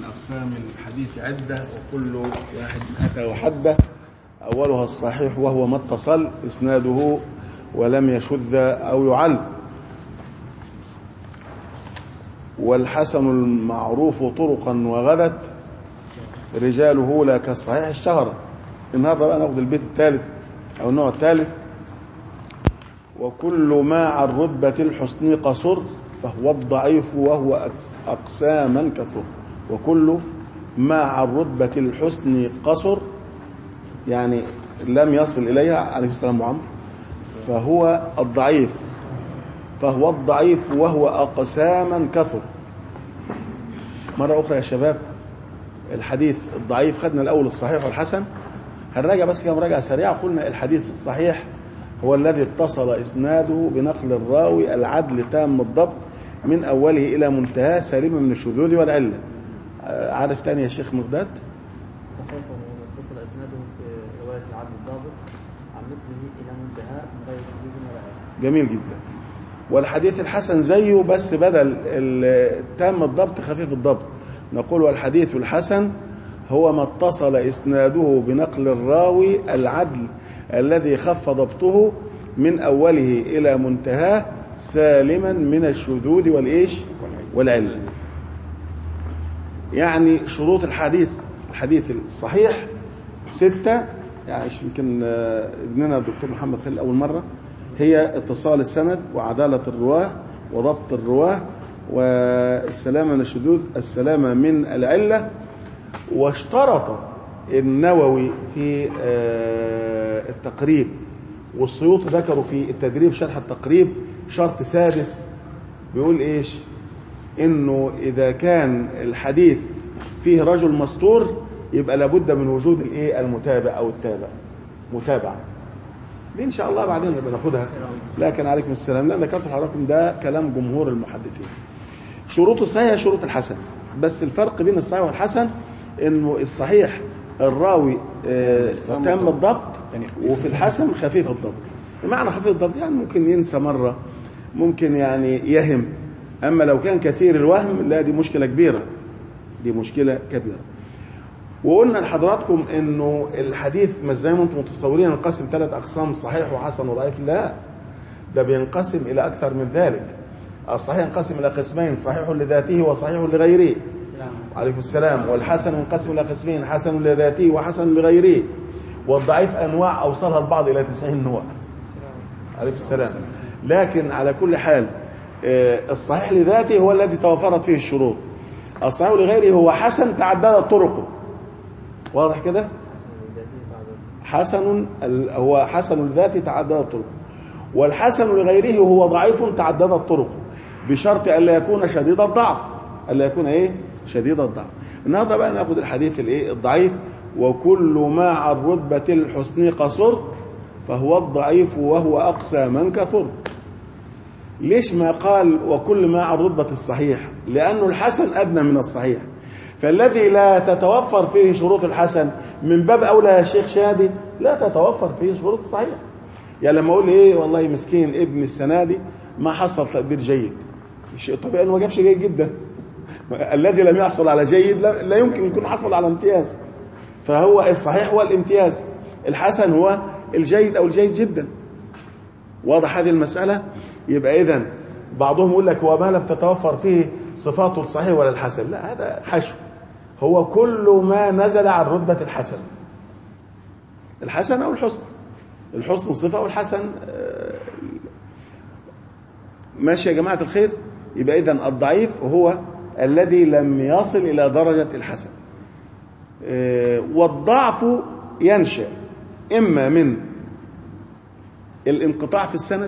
من أقسام الحديث عدة، وكل واحد أتى وحده. أولها الصحيح وهو ما اتصل إسناده ولم يشذ أو يعل، والحسن المعروف طرقا وغدت رجاله لا كالصحيح اشتهر. النهارده بقى ناخد البيت الثالث أو النوع الثالث. وكل ما عن رتبة الحسن قصر فهو الضعيف وهو أقساما كثر. وكل ما عن رتبة الحسن قصر يعني لم يصل إليها عليه السلام وعمر فهو الضعيف، فهو الضعيف وهو أقساما كثر. مرة أخرى يا شباب، الحديث الضعيف خدنا الأول الصحيح والحسن، هنراجع بس كده مراجعة سريعة. قلنا الحديث الصحيح هو الذي اتصل إسناده بنقل الراوي العدل تام الضبط من أوله إلى منتهى سليما من الشذوذ والعلة. عارف تاني يا شيخ مقداد؟ صحيح هو اتصل إسناده برواية العدل الضابط عن مثله إلى منتهى من غير شذوذ ولا علة. جميل جدا. والحديث الحسن زيه بس بدل تام الضبط خفيف الضبط، نقول والحديث الحسن هو ما اتصل إسناده بنقل الراوي العدل الذي خف ضبطه من أوله إلى منتهاه سالما من الشذوذ والإيش والعلة. يعني شروط الحديث الصحيح 6، يعني يمكن ابننا الدكتور محمد خليل أول مرة، هي اتصال السند وعدالة الرواه وضبط الرواه والسلامة من الشذوذ، السلامة من العلة. واشترط النووي في التقريب والسيوطي ذكروا في التدريب شرح التقريب شرط سادس، بيقول ايش؟ انه اذا كان الحديث فيه رجل مستور يبقى لابد من وجود المتابع او التابع متابعة. دي ان شاء الله بعدين بناخدها، لكن عليكم السلام. لا ذكرت لحضراتكم ده كلام جمهور المحدثين. شروط الصحيح شروط الحسن، بس الفرق بين الصحيح والحسن انه الصحيح الراوي تام الضبط، وفي الحسن خفيف الضبط. معنى خفيف الضبط يعني ممكن ينسى مرة، ممكن يعني يهم. اما لو كان كثير الوهم لا، دي مشكلة كبيرة، دي مشكلة كبيرة. وقلنا لحضراتكم انه الحديث مش زي ما انتم متصورين ينقسم 3 اقسام، صحيح وحسن وضعيف. لا، ده بينقسم الى اكثر من ذلك. الصحيح ينقسم الى قسمين، صحيح لذاته وصحيح لغيره. عليكم السلام. والحسن ينقسم الى قسمين، حسن لذاته وحسن لغيره. والضعيف انواع اوصلها البعض الى 90 نوع. عليكم السلام. لكن على كل حال الصحيح لذاته هو الذي توفرت فيه الشروط. الصحيح لغيره هو حسن تعددت طرقه. واضح كده؟ حسن هو حسن لذاته تعددت طرقه، والحسن لغيره هو ضعيف تعددت طرقه، بشرط الا يكون شديد الضعف. الا يكون شديد الضعف. النهارده بقى ناخد الحديث الضعيف. وكل ما عن رتبة الحسن قصر فهو الضعيف وهو أقسى من كثر. ليش ما قال وكل ما عن رتبة الصحيح؟ لأنه الحسن أدنى من الصحيح، فالذي لا تتوفر فيه شروط الحسن من باب أولى يا شيخ شادي لا تتوفر فيه شروط الصحيح. يعني لما أقول والله مسكين ابن السنة دي ما حصل تقدير جيد، الشيء طبيعي أنه ما جابش جيد جدا. الذي لم يحصل على جيد لا يمكن يكون حصل على امتياز. فهو الصحيح هو الامتياز، الحسن هو الجيد أو الجيد جدا. واضح هذه المسألة؟ يبقى إذن بعضهم يقول لك هو ما لم تتوفر فيه صفاته الصحيح ولا الحسن. لا، هذا حشو. هو كل ما نزل عن رتبة الحسن، الحسن أو الحسن. الحسن صفة والحسن ماشي يا جماعة الخير. يبقى إذن الضعيف هو الذي لم يصل إلى درجة الحسن. والضعف ينشأ إما من الانقطاع في السند،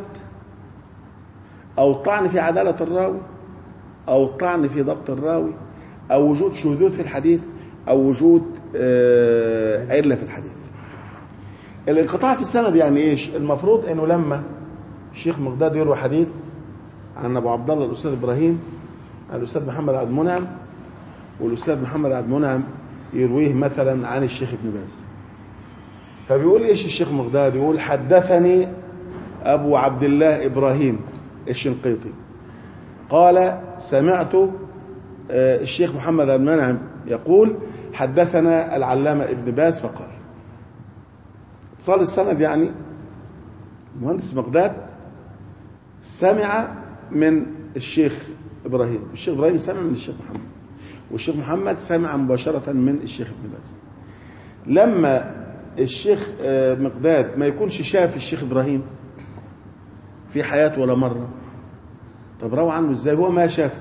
أو طعن في عدالة الراوي، أو طعن في ضبط الراوي، أو وجود شذوذ في الحديث، أو وجود علة في الحديث. الانقطاع في السند يعني إيش؟ المفروض أنه لما الشيخ مقداد يروي حديث عن أبو عبد الله الأستاذ إبراهيم، الأستاذ محمد عبد المنعم، والأستاذ محمد عبد المنعم يرويه مثلا عن الشيخ ابن باز، فبيقول إيش الشيخ مقداد؟ يقول حدثني أبو عبد الله إبراهيم الشنقيطي قال سمعت الشيخ محمد المنعم يقول حدثنا العلامة ابن باز فقال. اتصال السند يعني مهندس مقداد سمع من الشيخ إبراهيم، الشيخ إبراهيم سمع من الشيخ محمد، والشيخ محمد سمع مباشرة من الشيخ ابن باز. لما الشيخ مقداد ما يكونش شاف الشيخ إبراهيم في حياته ولا مرة، طب روى عنه ازاي؟ هو ما شافه،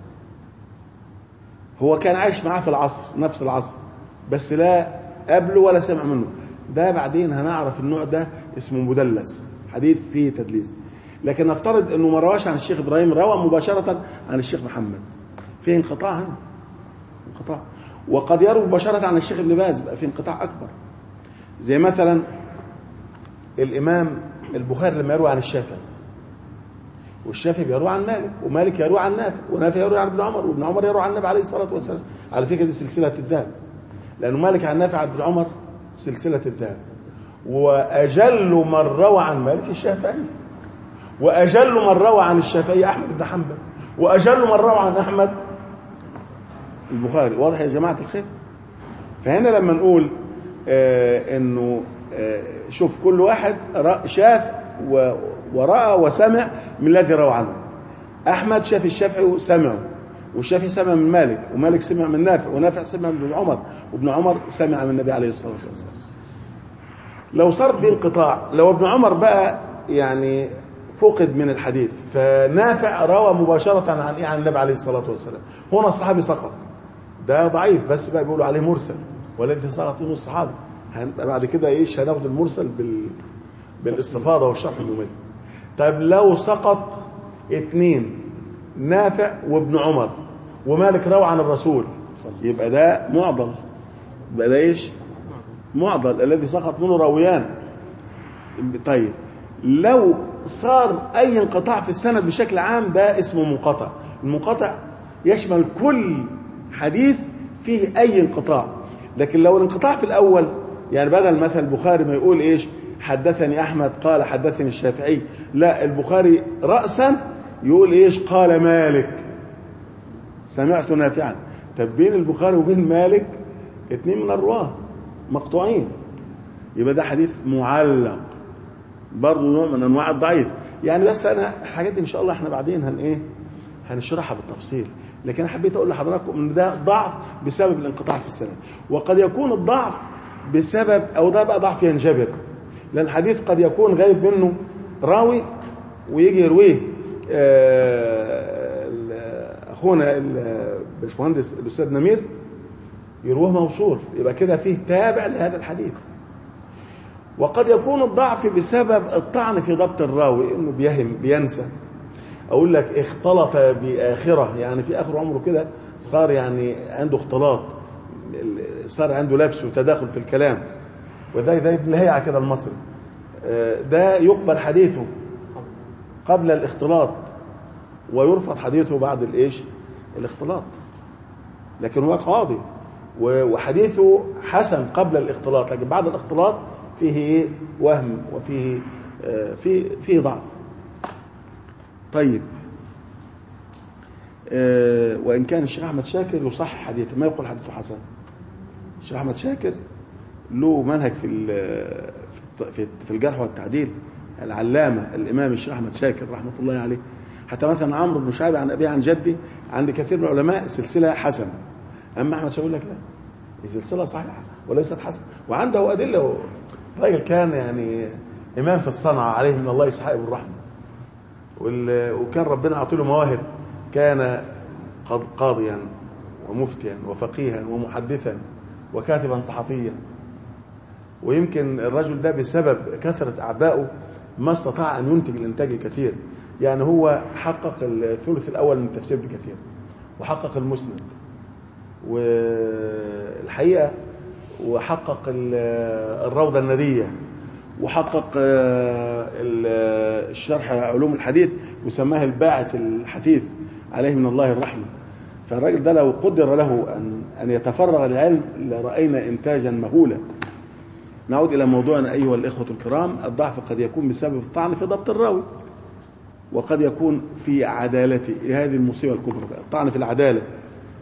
هو كان عايش معاه في العصر نفس العصر بس لا قبله ولا سمع منه. ده بعدين هنعرف النوع ده اسمه مدلس، حديث فيه تدليس. لكن نفترض انه ما رواش عن الشيخ ابراهيم، روى مباشرة عن الشيخ محمد، فيه انقطاع هنا، انقطاع. وقد يروي مباشرة عن الشيخ ابن باز بقى فيه انقطاع اكبر. زي مثلا الامام البخاري لما يروي عن الشافعي، والشافعي بيروي عن مالك، ومالك يروي عن نافع، ونافع يروي عن ابن عمر، وابن عمر يروي عن النبي عليه الصلاة والسلام. على فكرة دي سلسلة الذهب، لأنه مالك عن نافع عن ابن عمر سلسلة الذهب. وأجل من روى عن مالك الشافعي، وأجل من روى عن الشافعي أحمد بن حنبل، وأجل من روى عن أحمد البخاري. واضح يا جماعة الخير؟ فهنا لما نقول إنه شوف كل واحد شاف ورأى وسمع من الذي روى عنه. أحمد شاف الشافعي وسمعه، والشافعي سمع من مالك، ومالك سمع من نافع، ونافع سمع من ابن عمر، وابن عمر سمع من النبي عليه الصلاة والسلام. لو صار في انقطاع، لو ابن عمر بقى يعني فقد من الحديث، فنافع روى مباشرة عن النبي عليه الصلاة والسلام، هنا الصحابي سقط، ده ضعيف بس بقى بيقولوا عليه مرسل، والذي سقط منه الصحابي. بعد كده ايش هناخد المرسل بالاستفاضة والشرح الممل. طيب لو سقط اثنين، نافع وابن عمر ومالك روى عن الرسول، يبقى ده معضل، يبقى ده ايش؟ معضل الذي سقط منه راويان. طيب لو صار اي انقطاع في السند بشكل عام ده اسمه منقطع. المنقطع يشمل كل حديث فيه اي انقطاع. لكن لو الانقطاع في الاول، يعني بدل مثلا البخاري ما يقول ايش حدثني احمد قال حدثني الشافعي، لا البخاري رأسا يقول ايش قال مالك سمعت نافعا. طب بين البخاري وبين مالك اثنين من الرواه مقطوعين، يبقى ده حديث معلق، برضه نوع من انواع الضعيف يعني. بس انا الحاجات دي ان شاء الله احنا بعدين هنشرحها بالتفصيل. لكن انا حبيت اقول لحضراتكم ان ده ضعف بسبب الانقطاع في السند، وقد يكون الضعف بسبب، او ده بقى ضعف ينجبر، لان الحديث قد يكون غايب منه راوي ويجي يرويه اخونا الباشمهندس الاستاذ نمير يروه موصول، يبقى كده فيه تابع لهذا الحديث. وقد يكون الضعف بسبب الطعن في ضبط الراوي، انه بيهم بينسى. اقول لك اختلط باخره، يعني في اخر عمره كده صار يعني عنده اختلاط، صار عنده لبس وتداخل في الكلام، وده زي ابن لهيعة كده المصري، ده يقبل حديثه قبل الاختلاط ويرفض حديثه بعد الايش الاختلاط. لكن هو قاضي وحديثه حسن قبل الاختلاط، لكن بعد الاختلاط فيه ايه وهم، وفيه فيه ضعف. طيب وان كان الشيخ احمد شاكر يصحح حديثه، ما يقول حديثه حسن. الشيخ احمد شاكر له منهج في الجرح والتعديل، العلامه الامام الشيخ احمد شاكر رحمه الله عليه. حتى مثلا عمرو بن شعيب عن ابي عن جدي عند كثير من العلماء سلسله حسنه، اما احمد شاكر يقول لك لا، السلسله صحيحه وليست حسنه، وعنده ادله. الراجل كان يعني امام في الصنعه، عليه من الله يسحقه بالرحمه، وكان ربنا عطيله مواهب، كان قاضيا ومفتيا وفقيها ومحدثا وكاتبا صحفيا. ويمكن الرجل ده بسبب كثرة أعبائه ما استطاع أن ينتج الإنتاج الكثير. يعني هو حقق الثلث الأول من تفسير ابن كثير، وحقق المسند، والحقيقة وحقق الروضة الندية، وحقق الشرح علوم الحديث وسماه الباعث الحثيث عليه من الله الرحمة. فالراجل ده لو قدر له أن يتفرغ للعلم لرأينا إنتاجا مهولا. نعود إلى موضوعنا أيها الإخوة الكرام. الضعف قد يكون بسبب الطعن في ضبط الراوي، وقد يكون في عدالته. هذه المصيبة الكبرى، الطعن في العدالة.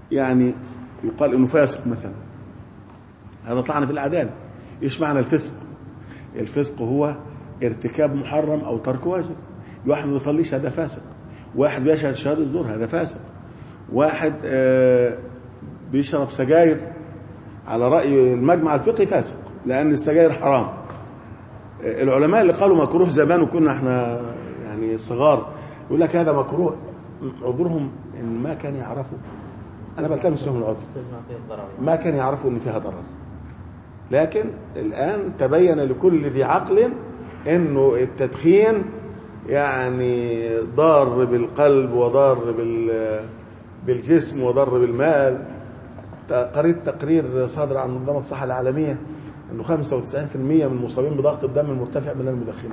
يعني يقال إنه فاسق مثلا، هذا طعن في العدالة. إيش معنى الفسق؟ الفسق هو ارتكاب محرم أو ترك واجب. واحد ما بيصليش هذا فاسق، واحد بيشهد شهادة الزور هذا فاسق، واحد بيشرب سجاير على رأي المجمع الفقهي فاسق، لأن السجاير حرام. العلماء اللي قالوا مكروه زمان وكنا احنا يعني صغار يقول لك هذا مكروه، عذرهم ان ما كان يعرفوا، انا بلتمس لهم العذر، ما كان يعرفوا ان فيها ضرر. لكن الان تبين لكل ذي عقل انه التدخين يعني ضار بالقلب وضار بالجسم وضار بالمال. قريت تقرير صادر عن منظمة الصحة العالمية انه 95% من المصابين بضغط الدم المرتفع من المدخنين.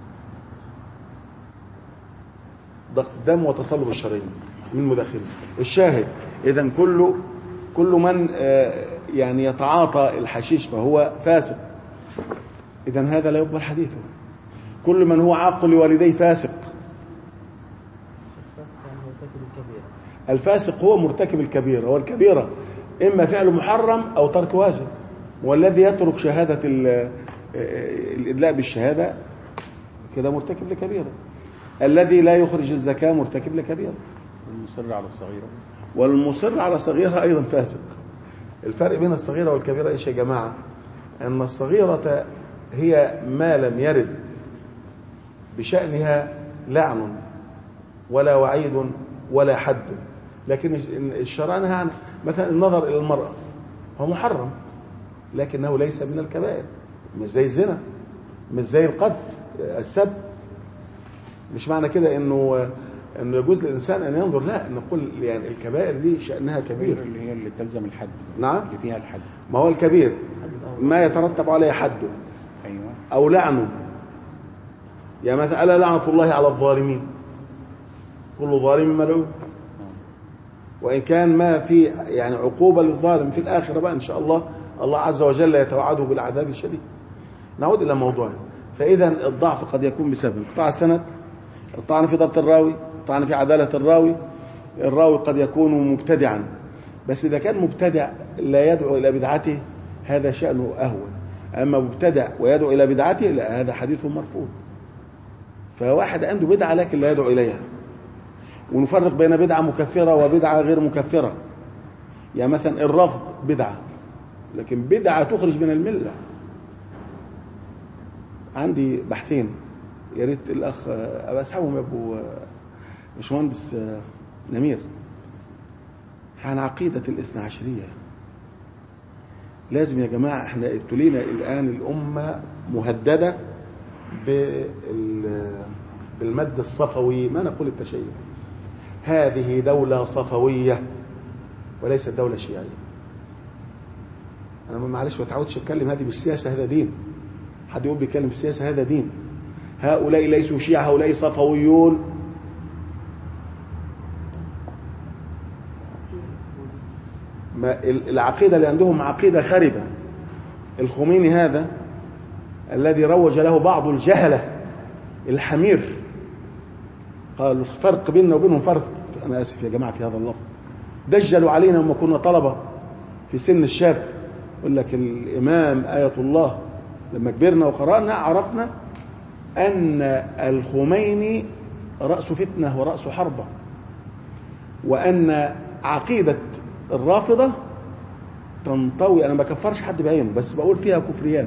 ضغط الدم وتصلب الشرايين من المدخنين. الشاهد اذا كل من يعني يتعاطى الحشيش فهو فاسق، اذا هذا لا يقبل حديثه. كل من هو عاق لوالديه فاسق. الفاسق هو مرتكب الكبيرة، والكبيرة إما فعل محرم أو ترك واجب. والذي يترك شهادة الإدلاء بالشهادة كده مرتكب لكبيرة. الذي لا يخرج الزكاة مرتكب لكبيرة. والمصر على الصغيرة، والمصر على صغيرة أيضا فاسق. الفرق بين الصغيرة والكبيرة إيش يا جماعة؟ أن الصغيرة هي ما لم يرد بشأنها لعن ولا وعيد ولا حد، لكن الشرع نهى عنه. مثلا النظر إلى المرأة هو محرم لكنه ليس من الكبائر، مش زي الزنا، مش زي القذف السب. مش معنى كده انه يجوز للإنسان أن ينظر، لا، نقول يعني الكبائر دي شأنها كبير، اللي هي اللي تلزم الحد. نعم، اللي فيها الحد. ما هو الكبير ما يترتب عليه حده. أيوة. أو لعنه. يا مثلا ألا لعنة الله على الظالمين، كل ظالم ملعون. وإن كان ما في يعني عقوبة للظالم في الآخرة بقى إن شاء الله عز وجل يتوعده بالعذاب الشديد. نعود إلى موضوعنا. فإذا الضعف قد يكون بسبب انقطاع السند، الطعن في ضبط الراوي، الطعن في عدالة الراوي قد يكون مبتدعا، بس إذا كان مبتدع لا يدعو إلى بدعته هذا شأنه أهون. أما مبتدع ويدعو إلى بدعته لا، هذا حديث مرفوض. فواحد عنده بدعة لكن لا يدعو إليها. ونفرق بين بدعة مكفرة وبدعة غير مكفرة. يعني مثلا الرفض بدعة، لكن بدعة تخرج من الملة. عندي بحثين يا ريت الأخ أبقى أسحبهم يا أبو باشمهندس نمير، عن عقيدة الاثنى عشرية. لازم يا جماعة، احنا ابتلينا الآن الأمة مهددة بالمد الصفوي، ما نقول التشيع. هذه دولة صفوية وليست دولة شيعية. أنا معلش ما تعودش أتكلم هذه بالسياسة، هذا دين. حد يقول بيتكلم في السياسة هذا دين. هؤلاء ليسوا شيعة، هؤلاء صفويون. ما العقيدة اللي عندهم عقيدة خربة. الخميني هذا الذي روج له بعض الجهلة الحمير، قال الفرق بيننا وبينهم فرق، أنا آسف يا جماعة في هذا اللفظ، دجلوا علينا لما كنا طلبة في سن الشاب. يقول لك الإمام آية الله. لما كبرنا وقرأنا عرفنا أن الخميني رأس فتنة ورأس حربة، وأن عقيدة الرافضة تنطوي. أنا ما كفرش حد بعينه، بس بقول فيها كفريات.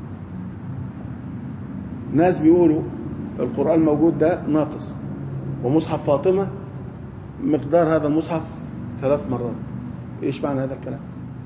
ناس بيقولوا القرآن الموجود ده ناقص، ومصحف فاطمة مقدار هذا المصحف 3 مرات. إيش معنى هذا الكلام؟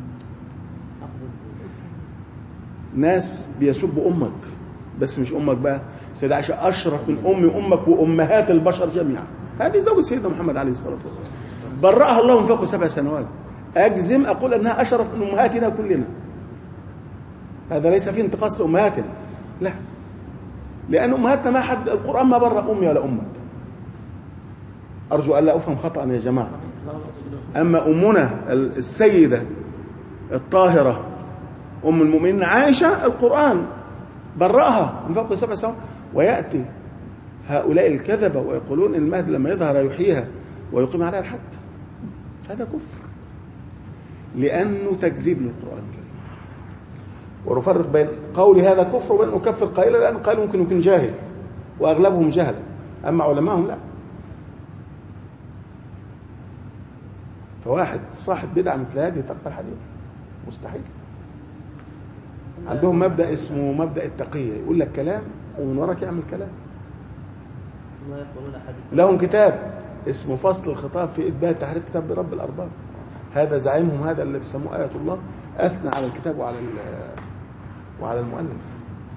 ناس بيسبوا أمك، بس مش أمك بقى، سيدة عائشة أشرف من أمك وأمهات البشر جميعا. هذه زوج سيدنا محمد عليه الصلاة والسلام، برأها الله من فوق 7 سنوات. أجزم أقول أنها أشرف من أمهاتنا كلنا. هذا ليس فيه انتقاص لأمهاتنا، لا، لأن أمهاتنا ما حد القرآن ما برأ أمي ولا أمك. أرجو أن لا أفهم خطأ يا جماعة. أما أمنا السيدة الطاهرة أم المؤمنين عائشة القرآن برأها من فوق 7 سنوات. ويأتي هؤلاء الكذبة ويقولون المهد لما يظهر يحييها ويقيم عليها الحد. هذا كفر. لأنه تكذيب للقرآن الكريم. ونفرق بين قول هذا كفر وبين نكفر قائلا، لأن قائل ممكن يكون جاهل وأغلبهم جهل، أما علماءهم لا. فواحد صاحب بدعة مثل هذه تقبل حديث مستحيل. عندهم مبدأ اسمه مبدأ التقية، يقول لك كلام ومن وراك يعمل كلام. لهم كتاب اسمه فصل الخطاب في إثبات تحريف كتاب رب الأرباب، هذا زعيمهم، هذا اللي بيسموه آية الله، أثنى على الكتاب وعلى المؤلف.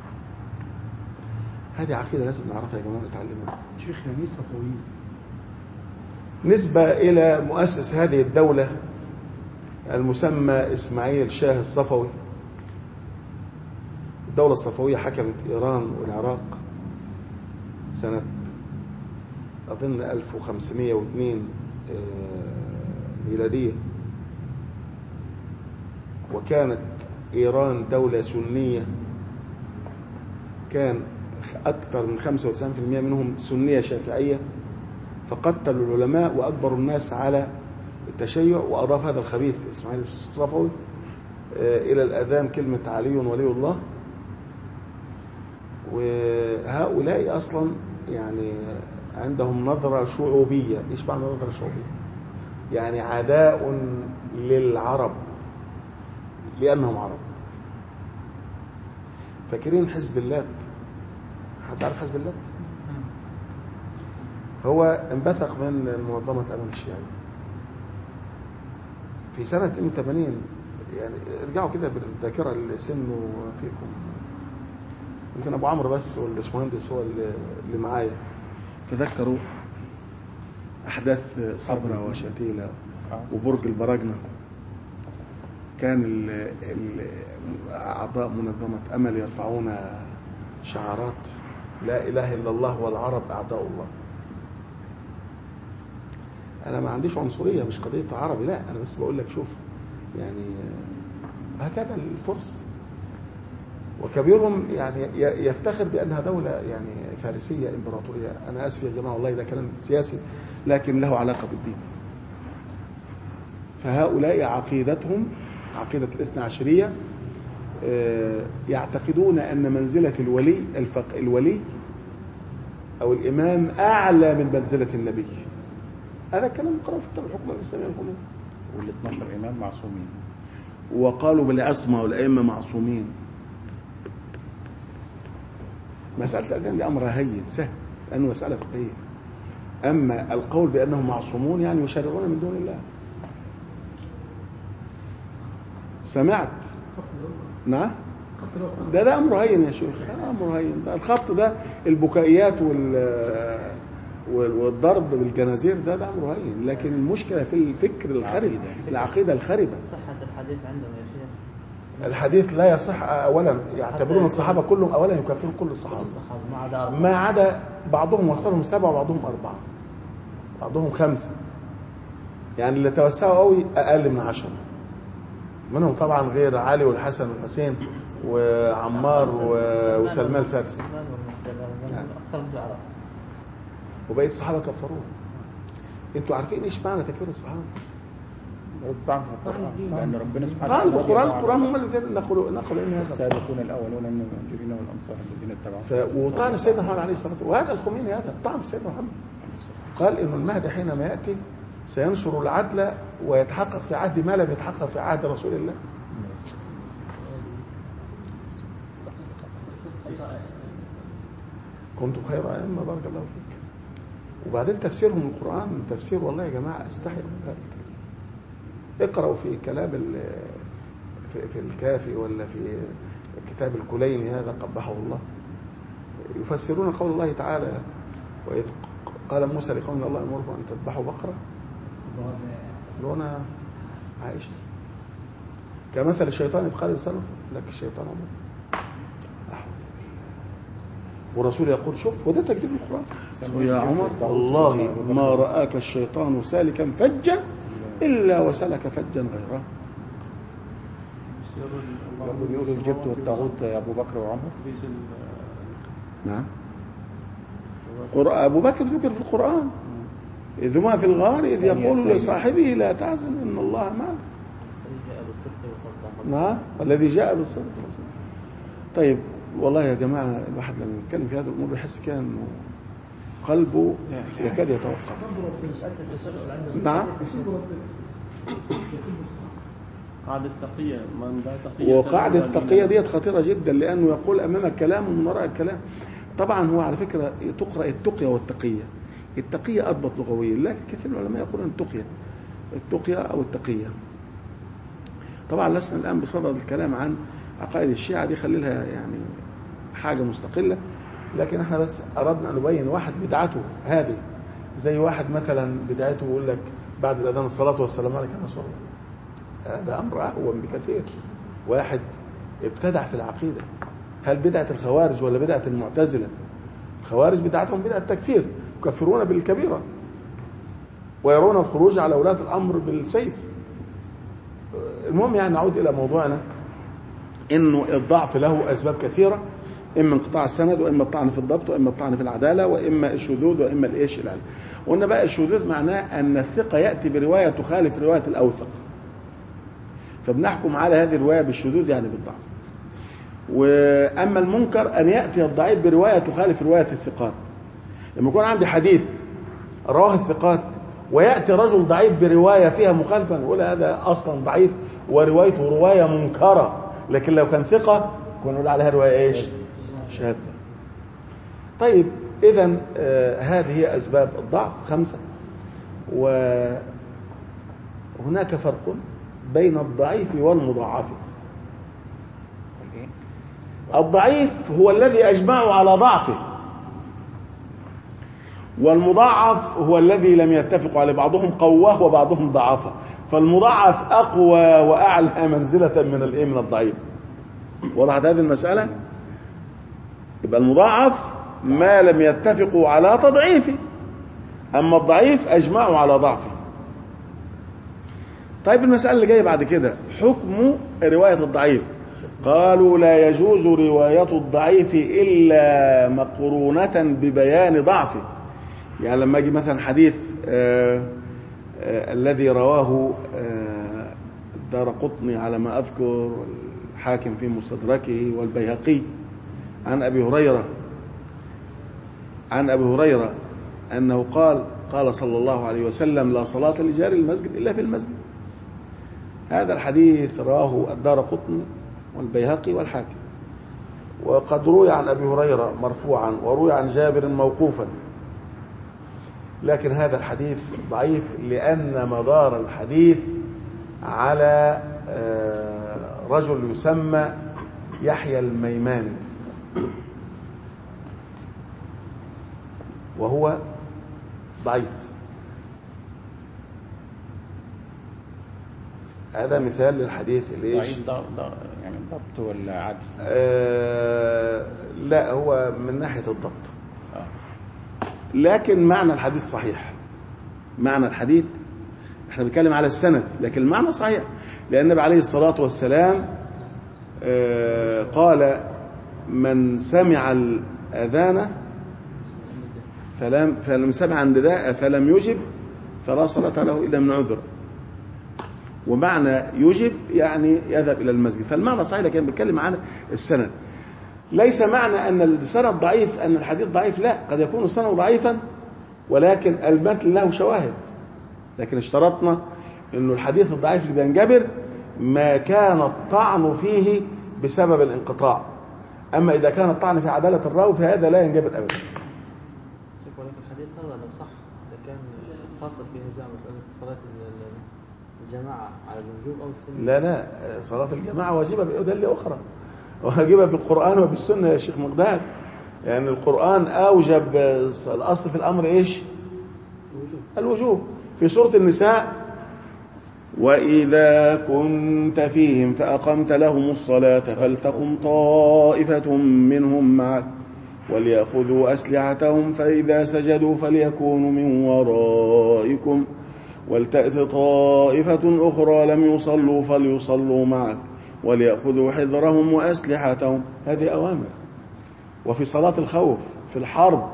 هذه عقيدة لازم نعرفها يا جماعة ونتعلمها. شيخنا ليه صفويين؟ نسبة إلى مؤسس هذه الدولة المسمى إسماعيل الشاه الصفوي. الدولة الصفوية حكمت إيران والعراق سنة أظن 1502 ميلادية، وكانت إيران دولة سنية، كان أكثر من 95% منهم سنية شافعية، فقتلوا العلماء وأجبروا الناس على التشيع. وأضاف هذا الخبيث إسماعيل الصفوي إلى الأذان كلمة علي ولي الله. وهؤلاء أصلا يعني عندهم نظرة شعوبية. إيش معنى نظرة شعوبية؟ يعني عداء للعرب لأنهم عرب. فاكرين حزب اللات؟ حد عارف حزب اللات؟ هو انبثق من منظمة أمل الشيعية في سنة 82. يعني ارجعوا كده بالذاكرة اللي سنه فيكم، يمكن أبو عمرو بس والباشمهندس هو اللي معايا، تذكروا أحداث صبرا وشتيلة وبرج البراجنة. كان أعضاء منظمة أمل يرفعون شعارات لا إله إلا الله والعرب أعداء الله. أنا ما عنديش عنصرية، مش قضية عربي، لا، أنا بس بقول لك شوف يعني هكذا الفرس. وكبيرهم يعني يفتخر بأنها دولة يعني فارسية إمبراطورية. أنا آسف يا جماعة والله ده كلام سياسي لكن له علاقة بالدين. فهؤلاء عقيدتهم عقيدة الاثنى عشرية، يعتقدون أن منزلة الولي أو الإمام أعلى من منزلة النبي. هذا كلام مقرر في كتاب الحكم الإسلامي الخميني. وال12 إمام معصومين، وقالوا بالعصمة والأئمة معصومين. مسألة الأذان دي أمرها هين سهل لأنه مسألة فقهية. أما القول بأنهم معصومون يعني يشرعون من دون الله. سمعت؟ نعم؟ ده أمر هين يا شيخ، أمر هين. ده الخط ده البكائيات والضرب بالجنازير ده أمر هين، لكن المشكلة في الفكر الخرب، العقيدة الخربة. صحة الحديث عندهم يا شيخ؟ الحديث لا يصح. أولا يعتبرون الصحابة كلهم، أولا يكفرون كل الصحابة ما عدا بعضهم وصلهم 7 وبعضهم 4 بعضهم 5. يعني اللي توسعوا قوي أقل من 10 منهم طبعا غير علي والحسن والحسين وعمار وسلمان الفارسي يعني. وبقية الصحابة كفروه. انتوا عارفين ايش معنى تكفير الصحابة؟ طعن القرآن، لأن ربنا سبحانه وتعالى القرآن هم الذين نقلوا إن هذا السابقون الأولون من المهاجرين والأنصار الذين اتبعوهم. وطعن سيدنا محمد عليه الصلاة والسلام. وهذا الخميني هذا طعن سيدنا محمد، قال إن المهدي حينما يأتي سينشر العدل ويتحقق في عهد ما لم يتحقق في عهد رسول الله. كنتم خير أئمة بارك الله فيك. وبعدين تفسيرهم القرآن تفسير والله يا جماعة استحي من ذلك. اقرأوا في كلام في الكافي ولا في كتاب الكليني هذا قبحه الله، يفسرون قول الله تعالى وإذ قال موسى لقوم الله أمركم أن تذبحوا بقرة لون عائشة كمثل الشيطان إذ قال لسلف لك الشيطان أمر. ورسول يقول شوف وده تكذيب القرآن يا عمر والله ما رآك الشيطان سالكا فجا إلا وسلك فجا غيره. بيقولوا الجبت والطاغوت يا أبو بكر وعمر. نعم أبو بكر ذكر في القرآن إذ ما في الغار إذ يقول لصاحبه لا تحزن إن الله معنا. جاء بالصدق وصدق. نعم الذي جاء بالصدق وصدق. طيب والله يا جماعة الواحد لما يتكلم في هذه الأمور بيحس كده إنه قلبه يكاد يتوقف. نعم. قاعدة التقية من لا تقية. وقاعدة التقية ديت خطيرة جدا لأنه يقول أمامك كلام ومن وراء الكلام. طبعا هو على فكرة تقرأ التقية والتقية. التقية أضبط لغويا لكن كثير من العلماء يقولون التقية أو التقية. طبعا لسنا الآن بصدد الكلام عن عقائد الشيعة دي خلي لها يعني حاجة مستقلة، لكن احنا بس أردنا أن نبين واحد بدعته هذه زي واحد مثلا بدعته يقول لك بعد الأذان الصلاة والسلام عليك يا رسول الله. هذا أمر أهون بكثير. واحد ابتدع في العقيدة. هل بدعة الخوارج ولا بدعة المعتزلة؟ الخوارج بدعتهم بدعة التكفير، يكفرون بالكبيرة ويرون الخروج على ولاة الأمر بالسيف. المهم يعني نعود إلى موضوعنا، إنه الضعف له أسباب كثيرة، إما انقطاع السند وإما الطعن في الضبط وإما الطعن في العدالة وإما الشذوذ وإما الإيش العلم. وإن بقى الشذوذ معناه أن الثقة يأتي برواية تخالف رواية الأوثق، فبنحكم على هذه الرواية بالشذوذ يعني بالضعف. وأما المنكر أن يأتي الضعيف برواية تخالف رواية الثقات. لما يكون عندي حديث رواه الثقات ويأتي رجل ضعيف برواية فيها مخالفة نقول هذا أصلا ضعيف وروايته رواية منكرة، لكن لو كان ثقة كنا نقول عليها رواية إيش؟ شاذة. طيب إذن هذه هي أسباب الضعف 5. وهناك فرق بين الضعيف والمضاعف. الضعيف هو الذي أجمعوا على ضعفه، والمضاعف هو الذي لم يتفقوا عليه، بعضهم قواه وبعضهم ضعفه، فالمضاعف أقوى وأعلى منزلة من الضعيف. وضحت هذه المسألة؟ يبقى المضاعف ما لم يتفقوا على تضعيفه، أما الضعيف أجمعوا على ضعفه. طيب المسألة اللي جاية بعد كده حكم رواية الضعيف. قالوا لا يجوز رواية الضعيف إلا مقرونة ببيان ضعفه. يعني لما أجي مثلا حديث الذي رواه الدارقطني على ما أذكر والحاكم في مستدركه والبيهقي عن أبي هريرة أنه قال صلى الله عليه وسلم لا صلاة لجار المسجد إلا في المسجد. هذا الحديث رواه الدارقطني والبيهقي والحاكم، وقد روي عن أبي هريرة مرفوعا وروي عن جابر موقوفا، لكن هذا الحديث ضعيف لأن مدار الحديث على رجل يسمى يحيى الميماني، وهو ضعيف. هذا مثال للحديث اللي ايش؟ يعني ضبط ولا عدل؟ لا هو من ناحية الضبط. لكن معنى الحديث صحيح. معنى الحديث احنا بنتكلم على السند، لكن المعنى صحيح، لأن النبي عليه الصلاة والسلام قال من سمع الأذان فلم سمع النداء فلم يجب فلا صلاة له إلا من عذر. ومعنى يجب يعني يذهب إلى المسجد، فالمعنى صحيح، لكن بنتكلم عن السند. ليس معنى أن السند ضعيف أن الحديث ضعيف، لا، قد يكون السند ضعيفا ولكن المتن له شواهد، لكن اشترطنا أنه الحديث الضعيف اللي بينجبر ما كان الطعن فيه بسبب الانقطاع. أما إذا كان الطعن في عدالة الراوي فهذا لا ينجبر أبدا. ولكن الحديث هذا لو صح لكان حاصل في نزاع مسألة صلاة الجماعة على الوجوب أو السنة. لا صلاة الجماعة واجبة بأدلة أخرى، واجبة بالقرآن وبالسنة يا شيخ مقداد. يعني القرآن أوجب الأصل في الأمر إيش؟ الوجوب. في سورة النساء وإذا كنت فيهم فأقمت لهم الصلاة فلتقم طائفة منهم معك وليأخذوا أسلحتهم فإذا سجدوا فليكونوا من ورائكم ولتأت طائفة أخرى لم يصلوا فليصلوا معك وليأخذوا حذرهم وأسلحتهم. هذه أوامر. وفي صلاة الخوف في الحرب،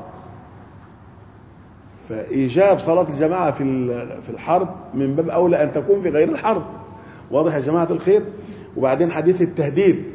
فإيجاب صلاة الجماعة في الحرب من باب أولى أن تكون في غير الحرب. واضح يا جماعة الخير؟ وبعدين حديث التهديد،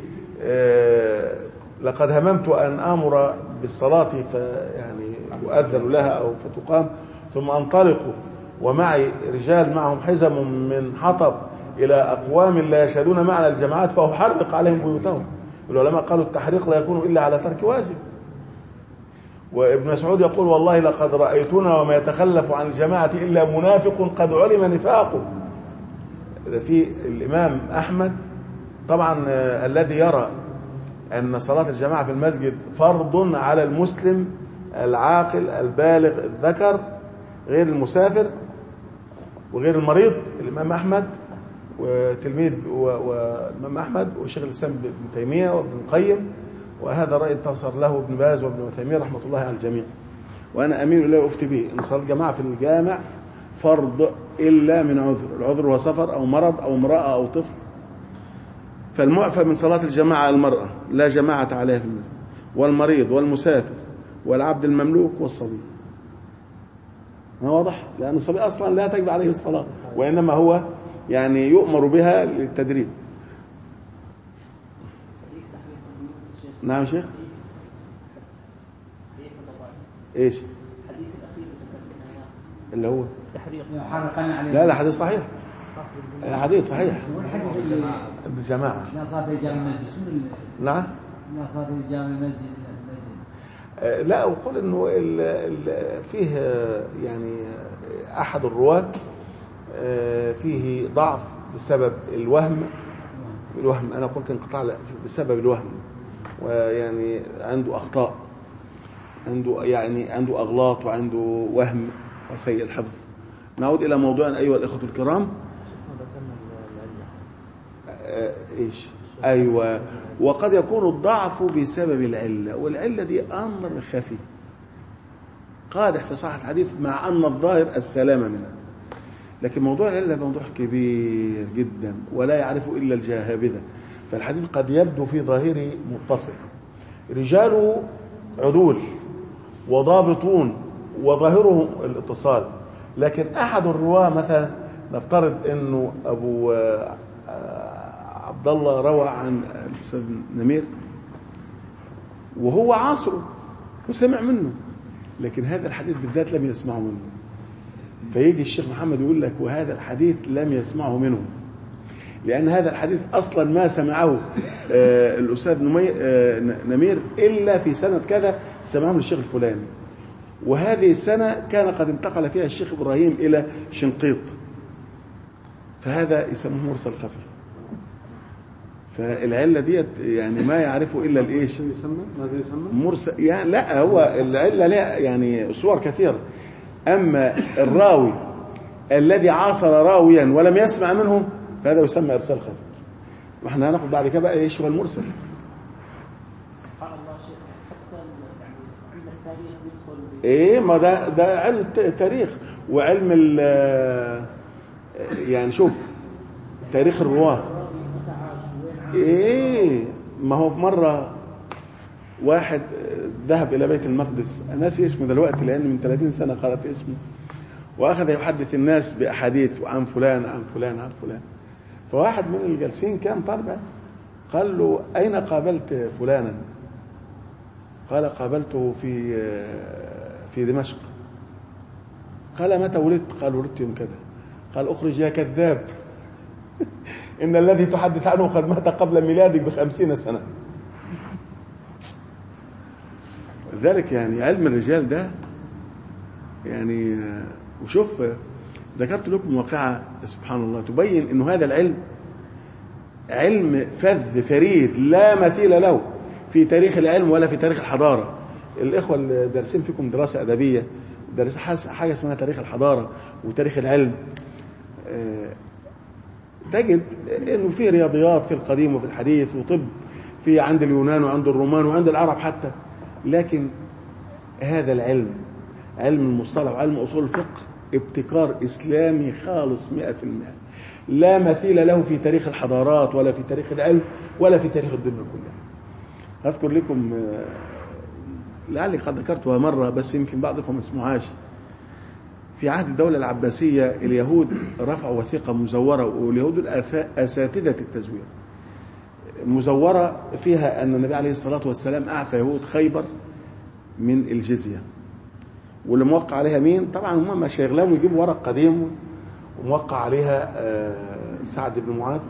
لقد هممت أن آمر بالصلاة فيعني أؤذن لها أو فتقام ثم أنطلق ومعي رجال معهم حزم من حطب إلى أقوام لا يشهدون معنا الجماعات فأحرق عليهم بيوتهم. العلماء قالوا التحريق لا يكون إلا على ترك واجب. وابن مسعود يقول والله لقد رأيتنا وما يتخلف عن الجماعة إلا منافق قد علم نفاقه. في الإمام أحمد طبعا الذي يرى أن صلاة الجماعة في المسجد فرض على المسلم العاقل البالغ الذكر غير المسافر وغير المريض، الإمام أحمد وتلميذ والإمام أحمد وشيخ الإسلام ابن تيمية وابن القيم، وهذا رأي انتصر له ابن باز وابن عثيمين رحمة الله على الجميع، وأنا أميل إليه وأفتي به إن صلاة الجماعة في الجامع فرض إلا من عذر، العذر هو سفر أو مرض أو امرأة أو طفل. فالمعفى من صلاة الجماعة المرأة لا جماعة عليها في المسجد، والمريض والمسافر والعبد المملوك والصبي. ما واضح؟ لأن الصبي أصلا لا تجب عليه الصلاة، وإنما هو يعني يؤمر بها للتدريب. نعم شيخ؟ ايش؟ الحديث الأخير اللي هو التحريق لا لا حديث صحيح، حديث صحيح بالجماعة. لا صار في جامع المسجد شنو؟ نعم لا صار في جامع المسجد. لا أقول إنه فيه يعني أحد الرواة فيه ضعف بسبب الوهم. أنا قلت انقطاع بسبب الوهم، ويعني عنده أخطاء، عنده أغلاط وعنده وهم وسيء الحفظ. نعود إلى موضوعنا أيها الإخوة الكرام. إيش؟ أيوة، وقد يكون الضعف بسبب العلة، والعلة دي أمر خفي قادح في صحة الحديث مع أن الظاهر السلامة منها، لكن موضوع العلة موضوع كبير جدا ولا يعرفه إلا الجاهبذة. فالحديث قد يبدو في ظاهره متصل، رجاله عدول وضابطون وظاهرهم الاتصال، لكن أحد الرواة مثلا نفترض أنه أبو عبد الله روى عن الأستاذ نمير وهو عاصره وسمع منه، لكن هذا الحديث بالذات لم يسمعه منه، فيجي الشيخ محمد يقول لك وهذا الحديث لم يسمعه منه، لأن هذا الحديث أصلا ما سمعه الأستاذ نمير إلا في سنة كذا سمعه للشيخ الفلاني، وهذه السنة كان قد انتقل فيها الشيخ إبراهيم إلى شنقيط، فهذا يسموه مرسل خفي. فالعلة ديت يعني ما يعرفه إلا الإيش مرسل، يعني لا هو العلة لها يعني صور كثيرة. أما الراوي الذي عاصر راويا ولم يسمع منه فهذا يسمى إرسال خفي، واحنا هناخد بعد كده بقى إيش هو المرسل. سبحان الله شيخ، حتى يعني علم التاريخ يدخل إيه، ما ده علم التاريخ وعلم يعني شوف تاريخ الرواة. ايه، ما هو مرة واحد ذهب الى بيت المقدس، انا ناسي اسمه دلوقتي لان من 30 سنة قرأت اسمه، واخذ يحدث الناس باحاديث عن فلان عن فلان عن فلان، فواحد من الجالسين كان طالبا قال له اين قابلت فلانا؟ قال قابلته في دمشق. قال متى ولدت؟ قال ولدت يوم كذا. قال اخرج يا كذاب إن الذي تحدث عنه قد مات قبل ميلادك ب50 سنة. ذلك يعني علم الرجال ده يعني، وشوف ذكرت لكم واقعة سبحان الله تبين إنه هذا العلم علم فذ فريد لا مثيل له في تاريخ العلم ولا في تاريخ الحضارة. الإخوة اللي دارسين فيكم دراسة أدبية دارسين حاجة اسمها تاريخ الحضارة وتاريخ العلم، تجد انه في رياضيات في القديم وفي الحديث وطب في عند اليونان وعند الرومان وعند العرب حتى، لكن هذا العلم علم المصطلح وعلم اصول الفقه ابتكار اسلامي خالص 100%، لا مثيل له في تاريخ الحضارات ولا في تاريخ العلم ولا في تاريخ الدنيا كلها. اذكر لكم لعلي قد ذكرتها مرة بس يمكن بعضكم ما سمعهاش. في عهد الدولة العباسية اليهود رفعوا وثيقة مزورة، واليهود أساتذة التزوير، مزورة فيها أن النبي عليه الصلاة والسلام أعفى يهود خيبر من الجزية. واللي موقع عليها مين؟ طبعا هم مش هيغلبوا يجيبوا ورق قديم وموقع عليها سعد بن معاذ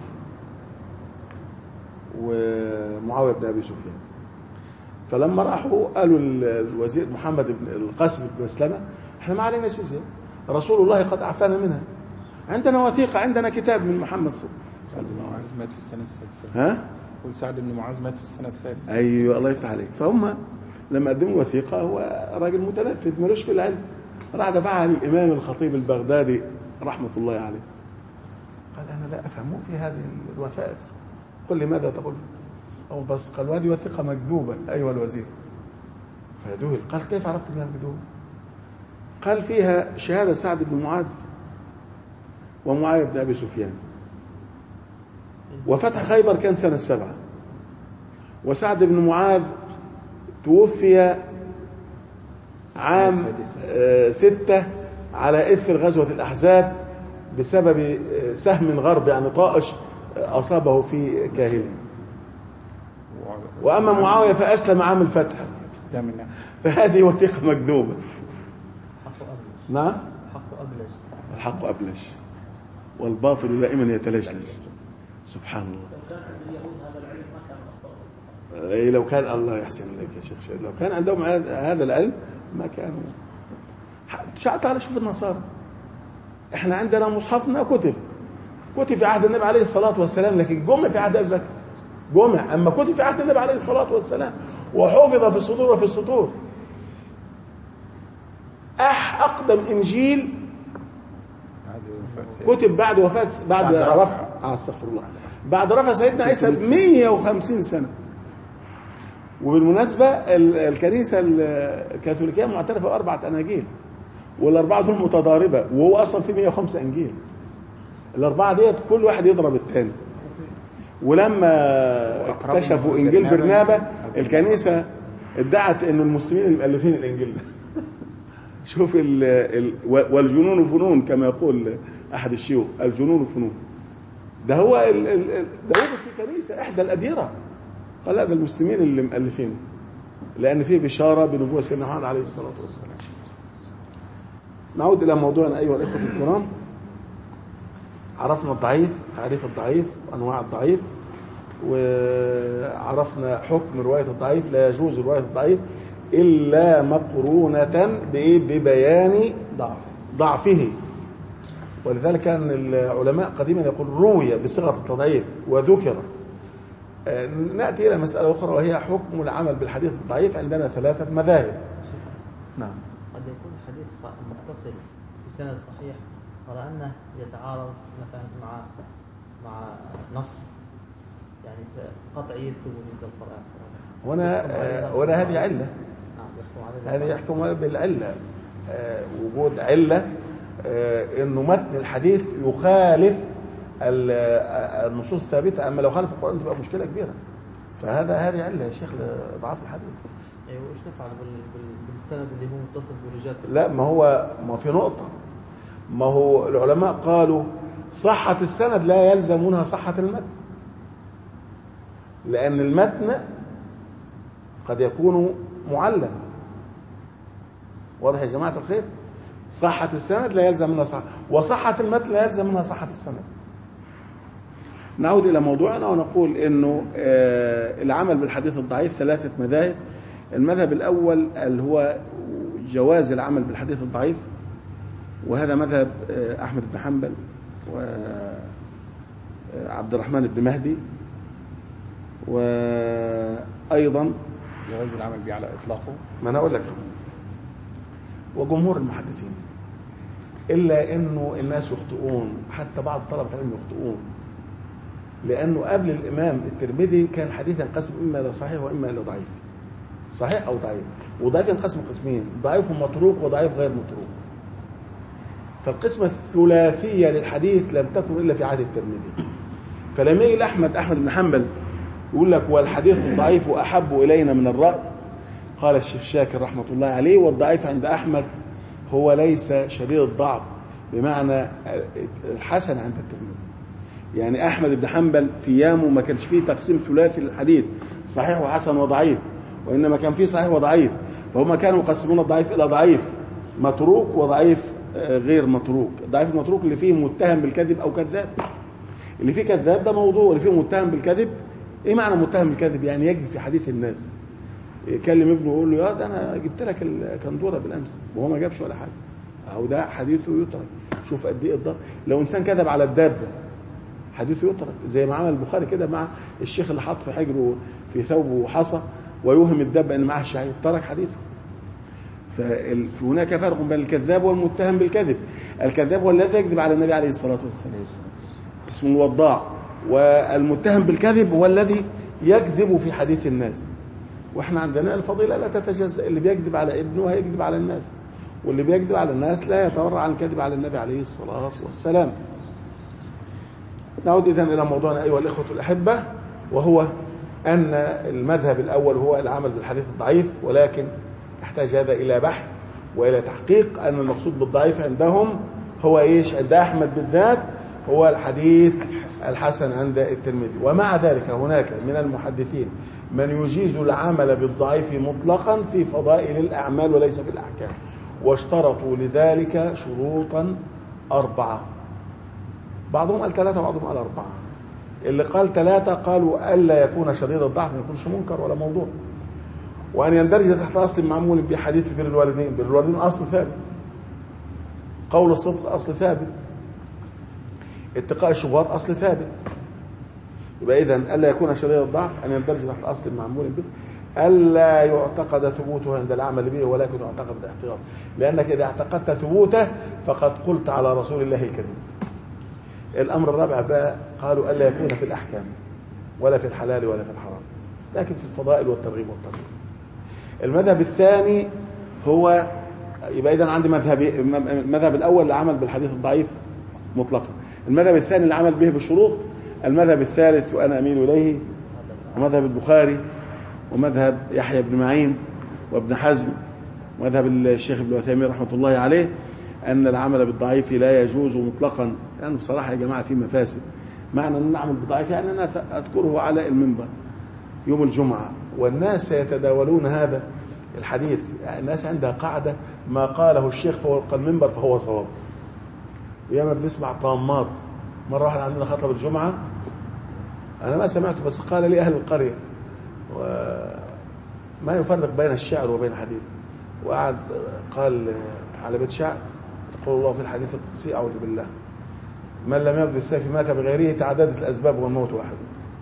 ومعاوية بن أبي سفيان. فلما راحوا قالوا الوزير محمد بن القاسم بن مسلمة احنا ما علينا جزية، رسول الله قد أعفانا منها، عندنا وثيقة، عندنا كتاب من محمد صلى الله عليه وسلم. سعد بن معاذ مات في السنة السادسة. ها؟ قلت سعد بن معاذ مات في السنة السادسة. أيوة الله يفتح عليك. فهم لما قدموا وثيقة، هو راجل متلفت ملوش في العلم، راح دفعها للإمام الخطيب البغدادي رحمة الله عليه. قال أنا لا أفهم في هذه الوثائق، قل لي ماذا تقول؟ أو بس قال وهذه وثيقة مكذوبة أيها الوزير. فذهل، قال كيف عرفت أنها مكذوبة؟ قال فيها شهادة سعد بن معاذ ومعاوية بن أبي سفيان، وفتح خيبر كان سنة 7، وسعد بن معاذ توفي عام 6 على إثر غزوة الأحزاب بسبب سهم غرب، يعني طائش أصابه في كاهله. وأما معاوية فأسلم عام الفتح. فهذه وثيقة مكذوبة. نعم، الحق أبلج والباطل دائما يتلجلج. سبحان الله. لو كان الله يحسن لك يا شيخ شيخ، لو كان عندهم هذا العلم ما كانوا. تعال شوف النصارى، احنا عندنا مصحفنا كتب في عهد النبي عليه الصلاة والسلام، لكن جمع في عهد أبي بكر، جمع، أما كتب في عهد النبي عليه الصلاة والسلام وحفظ في الصدور وفي السطور. أقدم إنجيل كتب بعد وفاة بعد رفع سيدنا عيسى 150 سنة. وبالمناسبة الكنيسة الكاثوليكية معترفة ب4 أناجيل، والأربعة دول متضاربة، وهو أصلا في 105 إنجيل. الأربعة ديت كل واحد يضرب الثاني. ولما اكتشفوا إنجيل برنابة، الكنيسة ادعت إن المسلمين المؤلفين الإنجيل ده. شوف والجنون فنون كما يقول أحد الشيوخ، الجنون فنون. ده هو ده هو في كنيسة إحدى الأديرة قال لا، ده المسلمين اللي مؤلفينه، لأن فيه بشارة بنبوة سيدنا محمد عليه الصلاة والسلام. نعود إلى موضوعنا أيها الإخوة الكرام. عرفنا الضعيف، تعريف الضعيف وأنواع الضعيف، وعرفنا حكم رواية الضعيف. لا يجوز رواية الضعيف إلا مقرونة ببيان ضعفه. ولذلك كان العلماء قديما يقول روي بصيغة التضعيف وذكر. نأتي إلى مسألة أخرى، وهي حكم العمل بالحديث الضعيف. عندنا 3 مذاهب. نعم. قد يكون الحديث متصل بسند صحيح، ولا أنه يتعارض مثلا مع نص، يعني قطعي ثبوت القرآن. وأنا هذه علة، هذه يحكم بالعلة، وجود علة إنه متن الحديث يخالف النصوص الثابتة. أما لو خالف القرآن تبقى مشكلة كبيرة. هذه علة يا شيخ لضعف الحديث. أيوة، وش نفعل بالسند اللي هو متصل برجال؟ لا، ما في نقطة. ما هو العلماء قالوا صحة السند لا يلزم منها صحة المتن، لأن المتن قد يكون معلم. واضح يا جماعة الخير؟ صحة السند لا يلزم منها صحة، وصحة المتن لا يلزم منها صحة السند. نعود إلى موضوعنا ونقول إنه العمل بالحديث الضعيف 3 مذاهب. المذهب الأول اللي هو جواز العمل بالحديث الضعيف، وهذا مذهب أحمد بن حنبل وعبد الرحمن بن مهدي، وأيضا جواز العمل به على إطلاقه. ما أنا أقول لك، وجمهور المحدثين، إلا إنه الناس يخطئون، حتى بعض طلبة العلم يخطئون، لأنه قبل الإمام الترمذي كان حديث ينقسم إما إلى صحيح وإما إلى ضعيف، صحيح أو ضعيف. وضعيف ينقسم قسمين، ضعيف متروك وضعيف غير متروك. فالقسمة الثلاثية للحديث لم تكن إلا في عهد الترمذي. فلما يجي أحمد بن حنبل يقول لك والحديث الضعيف أحب إلينا من الرأي، قال الشيخ شاكر رحمة الله عليه، والضعيف عند أحمد هو ليس شديد الضعف بمعنى الحسن عند الترمذي. يعني أحمد بن حنبل في ايامه ما كانش فيه تقسيم ثلاثي للحديث صحيح وحسن وضعيف، وإنما كان فيه صحيح وضعيف، فهم كانوا يقسمون الضعيف إلى ضعيف متروك وضعيف غير متروك. الضعيف المتروك اللي فيه متهم بالكذب أو كذاب، اللي فيه كذاب ده موضوع، اللي فيه متهم بالكذب. إيه معنى متهم بالكذب؟ يعني يكذب في حديث الناس، يكلم ابنه يقول له يا ده أنا جبت لك الكندورة بالأمس وهو ما جابش ولا حاجة، أو ده حديثه يترك. شوف قد إيه الضرب. لو إنسان كذب على الدابة حديثه يترك، زي ما عمل البخاري كده مع الشيخ اللي حط في حجره في ثوبه حصى ويوهم الدابة إن معها الشعير، ترك حديثه. فهناك فرق بين الكذاب والمتهم بالكذب. الكذاب هو الذي يكذب على النبي عليه الصلاة والسلام اسمه الوضاع، والمتهم بالكذب هو الذي يكذب في حديث الناس. واحنا عندنا الفضيلة لا تتجزأ، اللي بيكذب على ابنه هيكذب على الناس، واللي بيكذب على الناس لا يتورع عن الكذب على النبي عليه الصلاة والسلام. نعود إذن إلى موضوعنا أيها الإخوة الأحبة، وهو أن المذهب الأول هو العمل بالحديث الضعيف، ولكن يحتاج هذا إلى بحث وإلى تحقيق أن المقصود بالضعيف عندهم هو إيش؟ عند أحمد بالذات هو الحديث الحسن عند الترمذي. ومع ذلك هناك من المحدثين من يجيز العمل بالضعيف مطلقا في فضائل الأعمال وليس في الأحكام، واشترطوا لذلك شروطا 4. بعضهم قال 3 وبعضهم قال 4. اللي قال 3 قالوا ألا يكون شديد الضعف، ما يكونش منكر ولا موضوع، وأن يندرج تحت أصل معمول بحديث بر الوالدين. بر الوالدين أصل ثابت، قول الصدق أصل ثابت، اتقاء الشبهات أصل ثابت. يبقى إذن ألا يكون شديد الضعف أن يندرج تحت أصل معمول به، ألا يعتقد ثبوته عند العمل به ولكن يعتقد الاحتياط، لأنك إذا اعتقدت ثبوته فقد قلت على رسول الله الكذب. الأمر الرابع بقى قالوا ألا يكون في الأحكام ولا في الحلال ولا في الحرام، لكن في الفضائل والترغيب والترهيب. المذهب الثاني هو يبقى إذن عندي المذهب الأول العمل بالحديث الضعيف مطلقا، المذهب الثاني العمل به بالشروط، المذهب الثالث وأنا أميل إليه ومذهب البخاري ومذهب يحيى بن معين وابن حزم ومذهب الشيخ ابن عثيمين رحمة الله عليه أن العمل بالضعيف لا يجوز مطلقا. يعني بصراحة يا جماعة في مفاسد. معنى أن نعمل بالضعيف يعني أنا أذكره على المنبر يوم الجمعة والناس سيتداولون هذا الحديث. يعني الناس عندها قاعدة ما قاله الشيخ فوق المنبر فهو صواب. وياما بنسمع طامات. مرة واحد عندنا خطب الجمعة أنا ما سمعته بس قال لي أهل القرية وما يفرق بين الشعر وبين الحديث، وقعد قال على بيت شعر يقول الله في الحديث القدسي أعوذ بالله من لم يبدو بالسيف مات بغيره، تعددت الأسباب والموت واحد.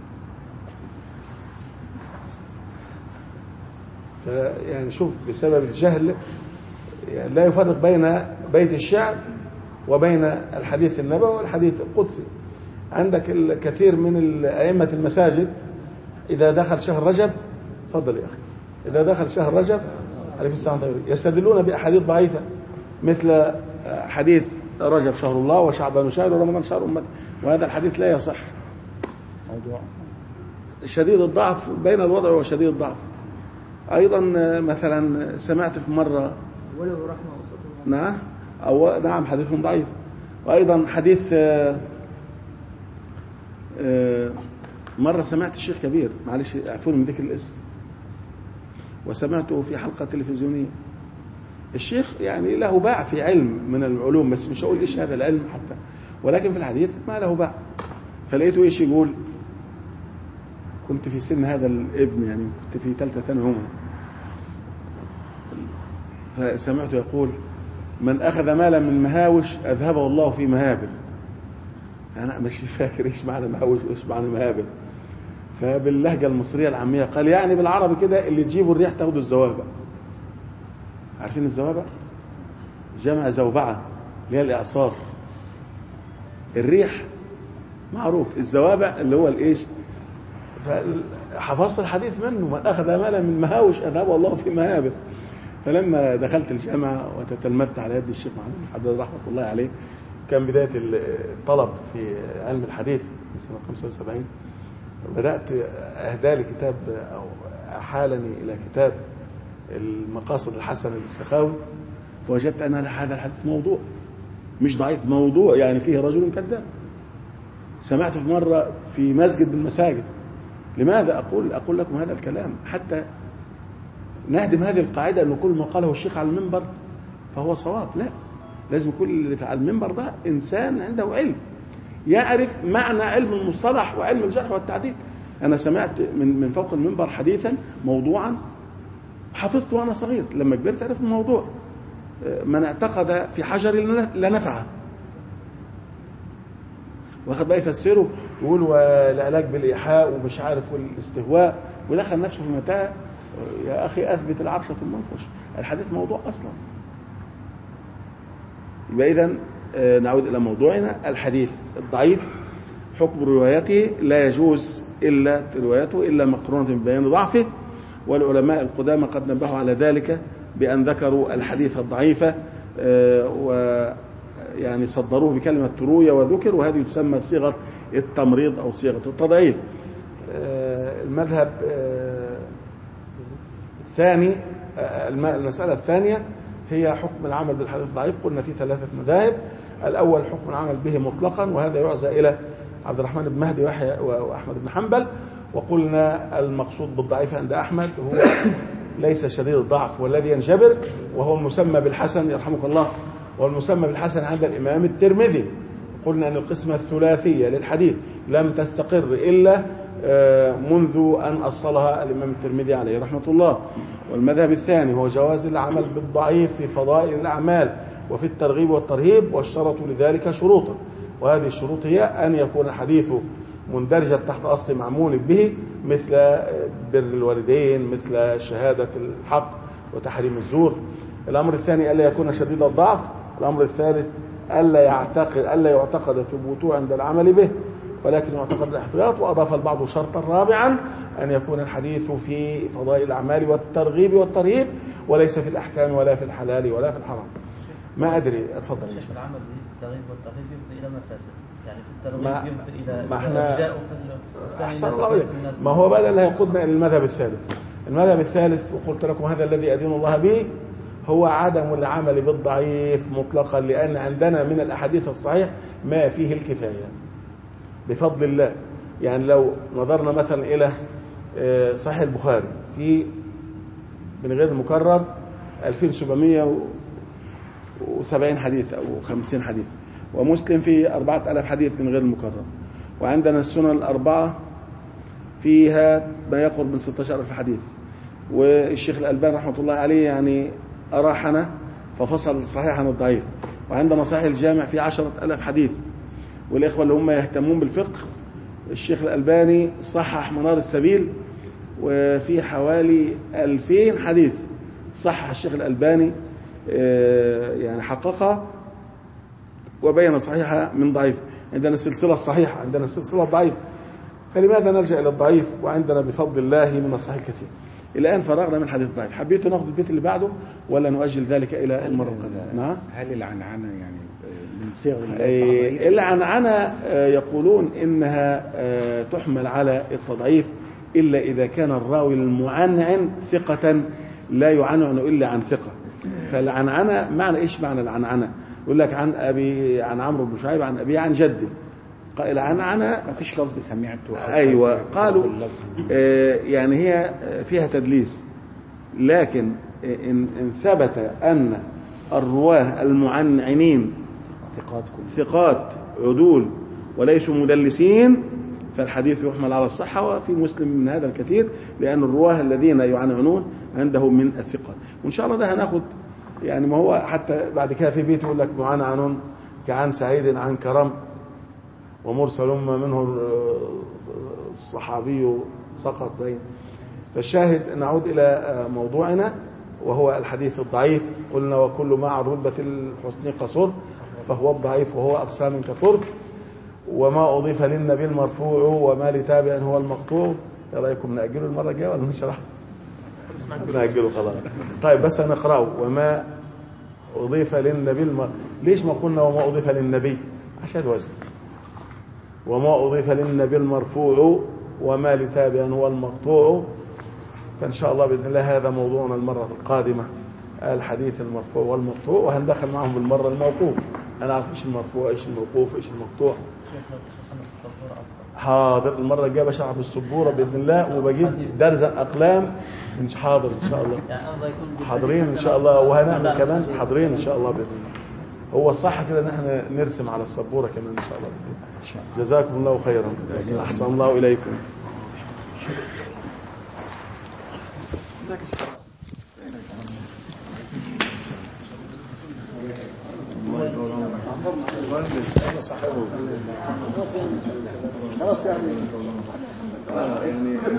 يعني شوف بسبب الجهل يعني لا يفرق بين بيت الشعر وبين الحديث النبوي والحديث القدسي. عندك الكثير من أئمة المساجد إذا دخل شهر رجب، تفضل يا أخي، إذا دخل شهر رجب عليه السلام يستدلون بأحاديث ضعيفة مثل حديث رجب شهر الله وشعبان شهر ورمضان شهر أمته، وهذا الحديث لا يصح. موضوع شديد الضعف بين الوضع وشديد الضعف. أيضا مثلا سمعت في مرة ولو رحمة وسط نعم حديثهم ضعيف. وأيضا حديث مرة سمعت الشيخ كبير معلش اعفوني من ذكر الاسم وسمعته في حلقة تلفزيونية. الشيخ يعني له باع في علم من العلوم بس مش هقول إيش هذا العلم حتى، ولكن في الحديث ما له باع. فلقيته إيش يقول، كنت في سن هذا الابن يعني كنت في 3 ثانوي عمر، فسمعته يقول من أخذ مالا من مهاوش أذهبه الله في مهابل. أنا مش فاكر إيش معنى مهاوش وإيش معنى مهابل، فباللهجة المصرية العامية قال يعني بالعربي كده اللي تجيبوا الريح تاخدوا الزوابع. عارفين الزوابع؟ جمع زوبعة اللي هي الإعصار. الريح معروف، الزوابع اللي هو الإيش. فحفظت الحديث منه من أخذ مالا من مهاوش أذهبه الله في مهابل. فلما دخلت الجامعة وتتلمذت على يد الشيخ محمد حداد رحمة الله عليه، كان بداية الطلب في علم الحديث في سنة 75، بدأت أهدالي كتاب أو أحالني إلى كتاب المقاصد الحسنة للسخاوي، فوجدت أن هذا الحديث موضوع، مش ضعيف، موضوع، يعني فيه رجل كذاب. سمعت في مرة في مسجد من المساجد. لماذا أقول لكم هذا الكلام؟ حتى نهدم هذه القاعدة أن كل ما قاله الشيخ على المنبر فهو صواب. لا، لازم كل اللي على المنبر ده إنسان عنده علم، يعرف معنى علم المصطلح وعلم الجرح والتعديل. أنا سمعت من فوق المنبر حديثا موضوعا حفظته وأنا صغير، لما كبرت عرف الموضوع. من اعتقد في حجر لا نفعه، واخد بقى يفسره يقول والعلاج بالإيحاء ومش عارف والاستهواء، ودخل نفسه في متاهة. يا أخي أثبت العرشة المنفش، الحديث موضوع أصلا. يبقى إذن نعود إلى موضوعنا. الحديث الضعيف حكم روايته لا يجوز إلا روايته إلا مقرونة ببيان ضعفه، والعلماء القدامى قد نبهوا على ذلك بأن ذكروا الحديث الضعيف ويعني صدروه بكلمة تروية وذكر، وهذه تسمى صيغة التمريض أو صيغة التضعيف. المذهب الثاني، المسألة الثانية هي حكم العمل بالحديث الضعيف. قلنا في 3 مذاهب. الأول حكم العمل به مطلقا، وهذا يعزى إلى عبد الرحمن بن مهدي وأحمد بن حنبل. وقلنا المقصود بالضعيف عند أحمد هو ليس شديد الضعف والذي ينجبر، وهو المسمى بالحسن يرحمك الله، والمسمى بالحسن عند الإمام الترمذي. قلنا أن القسمة الثلاثية للحديث لم تستقر إلا منذ أن أصلها الإمام الترمذي عليه رحمة الله. والمذهب الثاني هو جواز العمل بالضعيف في فضائل الأعمال وفي الترغيب والترهيب، واشترطوا لذلك شروطا، وهذه الشروط هي أن يكون حديثه مندرجا تحت أصل معمول به، مثل بر الوالدين، مثل شهادة الحق وتحريم الزور. الأمر الثاني ألا يكون شديد الضعف. الأمر الثالث ألا يعتقد ثبوته عند العمل به، ولكن يعتقد الاحتياط. وأضاف البعض شرطا رابعا أن يكون الحديث في فضائل الأعمال والترغيب والترهيب، وليس في الأحكام ولا في الحلال ولا في الحرام. ما أدري، أتفضل يا شيخ. العمل بالترغيب والترهيب يفضي إلى مفاسد، يعني في الترغيب يفضي إلى ما احنا أحسن الله عليك. ما هو بدل اللي هيقودنا إلى المذهب الثالث. المذهب الثالث وقلت لكم هذا الذي أدين الله به هو عدم العمل بالضعيف مطلقا، لأن عندنا من الأحاديث الصحيح ما فيه الكفاية بفضل الله. يعني لو نظرنا مثلا إلى صحيح البخاري في من غير المكرر 2770 حديث أو 50 حديث، ومسلم في 4000 حديث من غير المكرر، وعندنا السنن الأربعة فيها ما يقرب من 16000 حديث. والشيخ الألباني رحمة الله عليه يعني أراحنا ففصل الصحيح عن الضعيف. وعندنا صحيح الجامع في 10000 حديث. والإخوة اللي هم يهتمون بالفقه، الشيخ الألباني صحح منار السبيل وفي حوالي 2000 حديث صحح الشيخ الألباني يعني حققها وبين صحيحها من ضعيف. عندنا السلسلة الصحيحة، عندنا السلسلة الضعيف، فلماذا نلجأ إلى الضعيف وعندنا بفضل الله من الصحيح كثير؟ الآن فرغنا من حديث الضعيف. حبيتوا ناخذ البيت اللي بعده ولا نؤجل ذلك إلى المرة القادمة؟ نعم. هل العنعنة يعني من صيغ العنعنة يقولون إنها تحمل على التضعيف إلا إذا كان الراوي المعنعن ثقة لا يعنعن إلا عن ثقة. فالعنعنة معنى إيش معنى العنعنة؟ يقول لك عن أبي، عن عمرو بن شعيب عن أبي عن جدي. العنعنة ما فيش لفظ سمعته. أيوة قالوا يعني هي فيها تدليس، لكن إن ثبت أن الرواه المعنعنين ثقات عدول وليسوا مدلسين فالحديث يحمل على الصحة. وفي مسلم من هذا الكثير، لأن الرواه الذين يعنعنون عنده من الثقات. وإن شاء الله ده هناخد يعني ما هو حتى بعد كده في بيت يقول لك معنعن كعن سعيد عن كرم ومرسل ما منه الصحابي سقط بين. فالشاهد نعود إلى موضوعنا وهو الحديث الضعيف. قلنا وكل ما عن رتبة الحسن قصر فهو الضعيف، وهو أقسام كثر. وما أضيف للنبي المرفوع وما لتابع هو المقطوع. يا رأيكم نأجله المرة الجاية ولا نشرح؟ نأجله خلاص. طيب بس هنقرأه وما أضيف للنبي ليش ما قلنا وما أضيف للنبي؟ عشان الوزن. وما أضيف للنبي المرفوع وما لتابع هو المقطوع. فإن شاء الله بإذن الله هذا موضوعنا المرة القادمة. الحديث المرفوع والمقطوع، وهندخل معهم بالمرة الموقوف. أنا أعرف إيش المرفوع إيش الموقوف إيش المقطوع. حاضر، المرة الجاية بشرح بالسبورة بإذن الله، وبجيب درز الأقلام مش حاضر إن شاء الله. حاضرين إن شاء الله، وهنعمل كمان حاضرين إن شاء الله بإذن الله. هو الصح كده إن احنا نرسم على السبورة كمان إن شاء الله. جزاكم الله خيرا، أحسن الله إليكم. خلاص يعني